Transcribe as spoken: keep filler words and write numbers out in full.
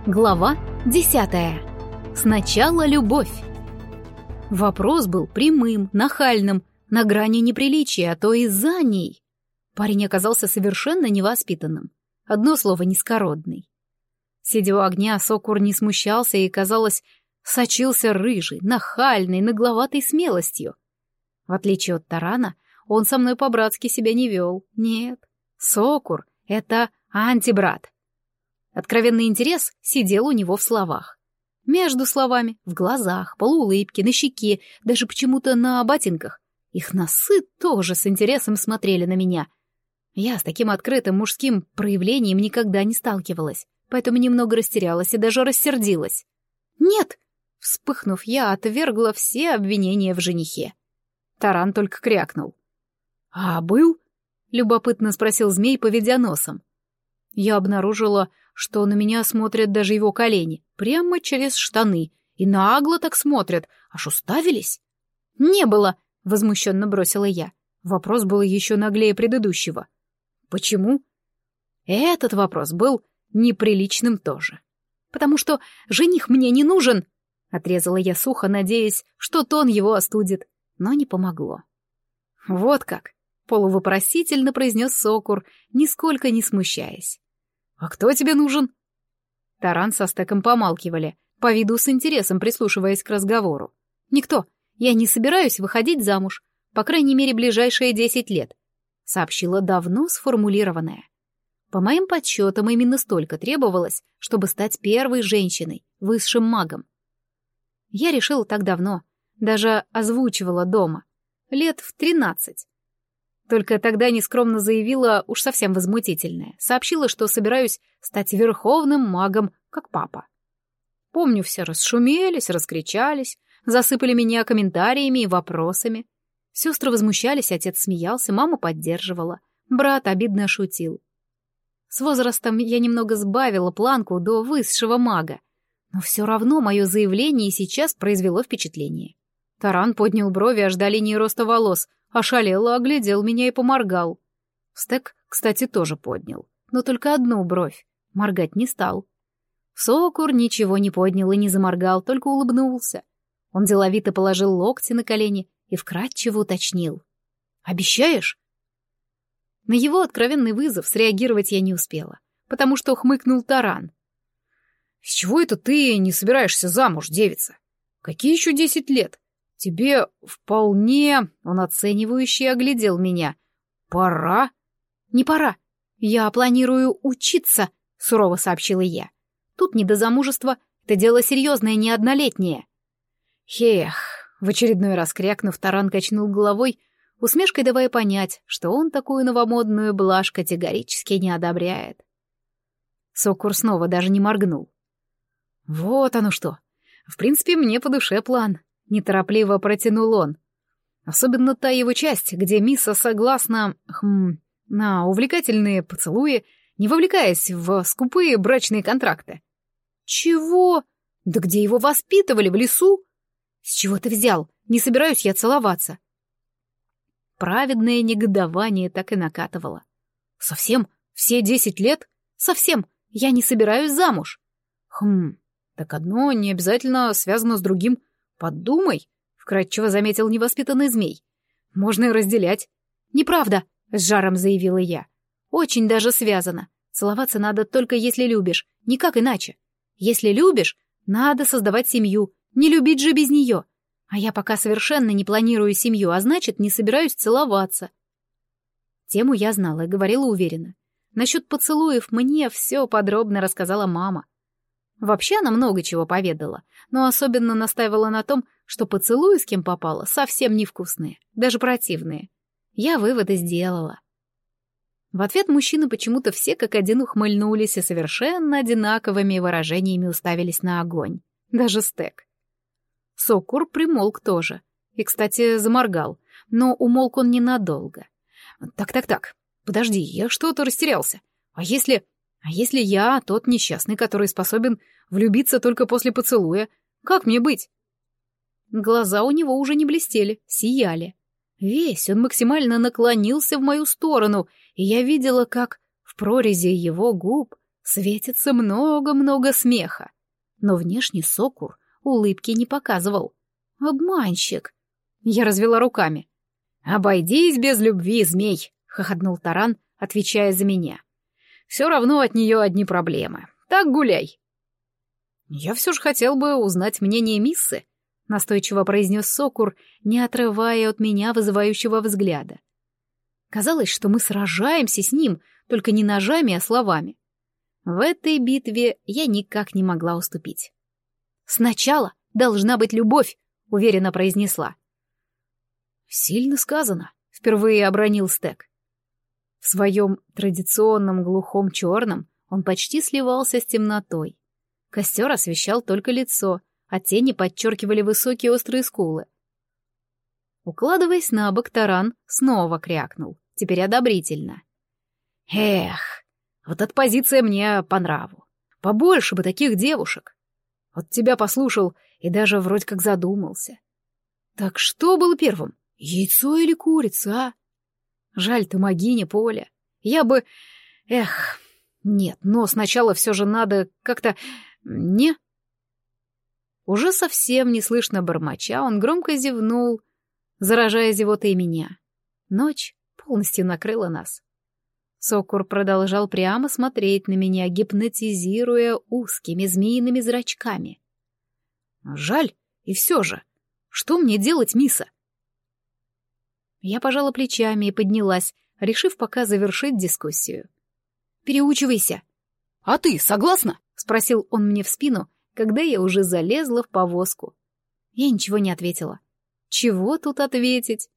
Глава десятая. Сначала любовь. Вопрос был прямым, нахальным, на грани неприличия, а то и за ней. Парень оказался совершенно невоспитанным. Одно слово — низкородный. Сидя у огня, Сокур не смущался и, казалось, сочился рыжей, нахальной, нагловатой смелостью. В отличие от Тарана, он со мной по-братски себя не вел. Нет, Сокур — это антибрат. Откровенный интерес сидел у него в словах. Между словами, в глазах, полуулыбке, на щеке, даже почему-то на ботинках. Их носы тоже с интересом смотрели на меня. Я с таким открытым мужским проявлением никогда не сталкивалась, поэтому немного растерялась и даже рассердилась. «Нет!» — вспыхнув, я отвергла все обвинения в женихе. Таран только крякнул. «А был?» — любопытно спросил змей, поведя носом. Я обнаружила, что на меня смотрят даже его колени, прямо через штаны, и нагло так смотрят, аж уставились. «Не было!» — возмущенно бросила я. Вопрос был еще наглее предыдущего. «Почему?» Этот вопрос был неприличным тоже. «Потому что жених мне не нужен!» — отрезала я сухо, надеясь, что тон его остудит, но не помогло. «Вот как!» — полувопросительно произнес Сокур, нисколько не смущаясь. «А кто тебе нужен?» Таран со Стеком помалкивали, по виду с интересом прислушиваясь к разговору. «Никто. Я не собираюсь выходить замуж, по крайней мере, ближайшие десять лет», — сообщила давно сформулированная. По моим подсчетам, именно столько требовалось, чтобы стать первой женщиной, высшим магом. Я решила так давно, даже озвучивала дома, лет в тринадцать. Только тогда нескромно заявила, уж совсем возмутительное, сообщила, что собираюсь стать верховным магом, как папа. Помню, все расшумелись, раскричались, засыпали меня комментариями и вопросами. Сестры возмущались, отец смеялся, мама поддерживала, брат обидно шутил. С возрастом я немного сбавила планку до высшего мага, но все равно мое заявление сейчас произвело впечатление. Таран поднял брови аж до линии роста волос, ошалело оглядел меня и поморгал. Стек, кстати, тоже поднял, но только одну бровь, моргать не стал. Сокур ничего не поднял и не заморгал, только улыбнулся. Он деловито положил локти на колени и вкратчиво уточнил. «Обещаешь?» На его откровенный вызов среагировать я не успела, потому что хмыкнул Таран. «С чего это ты не собираешься замуж, девица? Какие еще десять лет? Тебе вполне...» Он оценивающе оглядел меня. «Пора?» «Не пора. Я планирую учиться», — сурово сообщила я. «Тут не до замужества, это дело серьезное, не однолетнее». «Эх», — в очередной раз крякнув, Таран качнул головой, усмешкой давая понять, что он такую новомодную блажь категорически не одобряет. Сокур снова даже не моргнул. «Вот оно что. В принципе, мне по душе план». Неторопливо протянул он. Особенно та его часть, где Мисса согласна хм, на увлекательные поцелуи, не вовлекаясь в скупые брачные контракты. «Чего? Да где его воспитывали, в лесу? С чего ты взял? Не собираюсь я целоваться». Праведное негодование так и накатывало. «Совсем? Все десять лет? Совсем? Я не собираюсь замуж». «Хм, так одно не обязательно связано с другим. «Подумай», — вкратчиво заметил невоспитанный змей. «Можно и разделять». «Неправда», — с жаром заявила я. «Очень даже связано. Целоваться надо только если любишь, никак иначе. Если любишь, надо создавать семью, не любить же без нее. А я пока совершенно не планирую семью, а значит, не собираюсь целоваться». Тему я знала и говорила уверенно. Насчет поцелуев мне все подробно рассказала мама. Вообще она много чего поведала, но особенно настаивала на том, что поцелуи с кем попало совсем невкусные, даже противные. Я выводы сделала. В ответ мужчины почему-то все как один ухмыльнулись и совершенно одинаковыми выражениями уставились на огонь. Даже Стек. Сокур примолк тоже. И, кстати, заморгал, но умолк он ненадолго. «Так-так-так, подожди, я что-то растерялся. А если... А если я тот несчастный, который способен влюбиться только после поцелуя? Как мне быть?» Глаза у него уже не блестели, сияли. Весь он максимально наклонился в мою сторону, и я видела, как в прорези его губ Светится много-много смеха. Но внешне Сокур улыбки не показывал. Обманщик. Я развела руками. «Обойдись без любви, змей!» — хохотнул Таран, отвечая за меня. «Все равно от нее одни проблемы. Так гуляй!» «Я все же хотел бы узнать мнение Миссы», — настойчиво произнес Сокур, не отрывая от меня вызывающего взгляда. Казалось, что мы сражаемся с ним, только не ножами, а словами. В этой битве я никак не могла уступить. «Сначала должна быть любовь», — уверенно произнесла. «Сильно сказано», — впервые обронил Стек. В своем традиционном глухом черном он почти сливался с темнотой. Костер освещал только лицо, а тени подчеркивали высокие острые скулы. Укладываясь на бок, Таран снова крякнул, теперь одобрительно. «Эх, вот эта позиция мне по нраву. Побольше бы таких девушек. Вот тебя послушал и даже вроде как задумался. Так что было первым, яйцо или курица, а? Жаль, ты могиня, Поля. Я бы... Эх, нет, но сначала все же надо как-то... Не...» Уже совсем неслышно бормоча, он громко зевнул, заражая зевотой меня. Ночь полностью накрыла нас. Сокур продолжал прямо смотреть на меня, гипнотизируя узкими змеиными зрачками. «Жаль, и все же. Что мне делать, Мисса?» Я пожала плечами и поднялась, решив пока завершить дискуссию. «Переучивайся». «А ты согласна?» — спросил он мне в спину, когда я уже залезла в повозку. Я ничего не ответила. Чего тут ответить?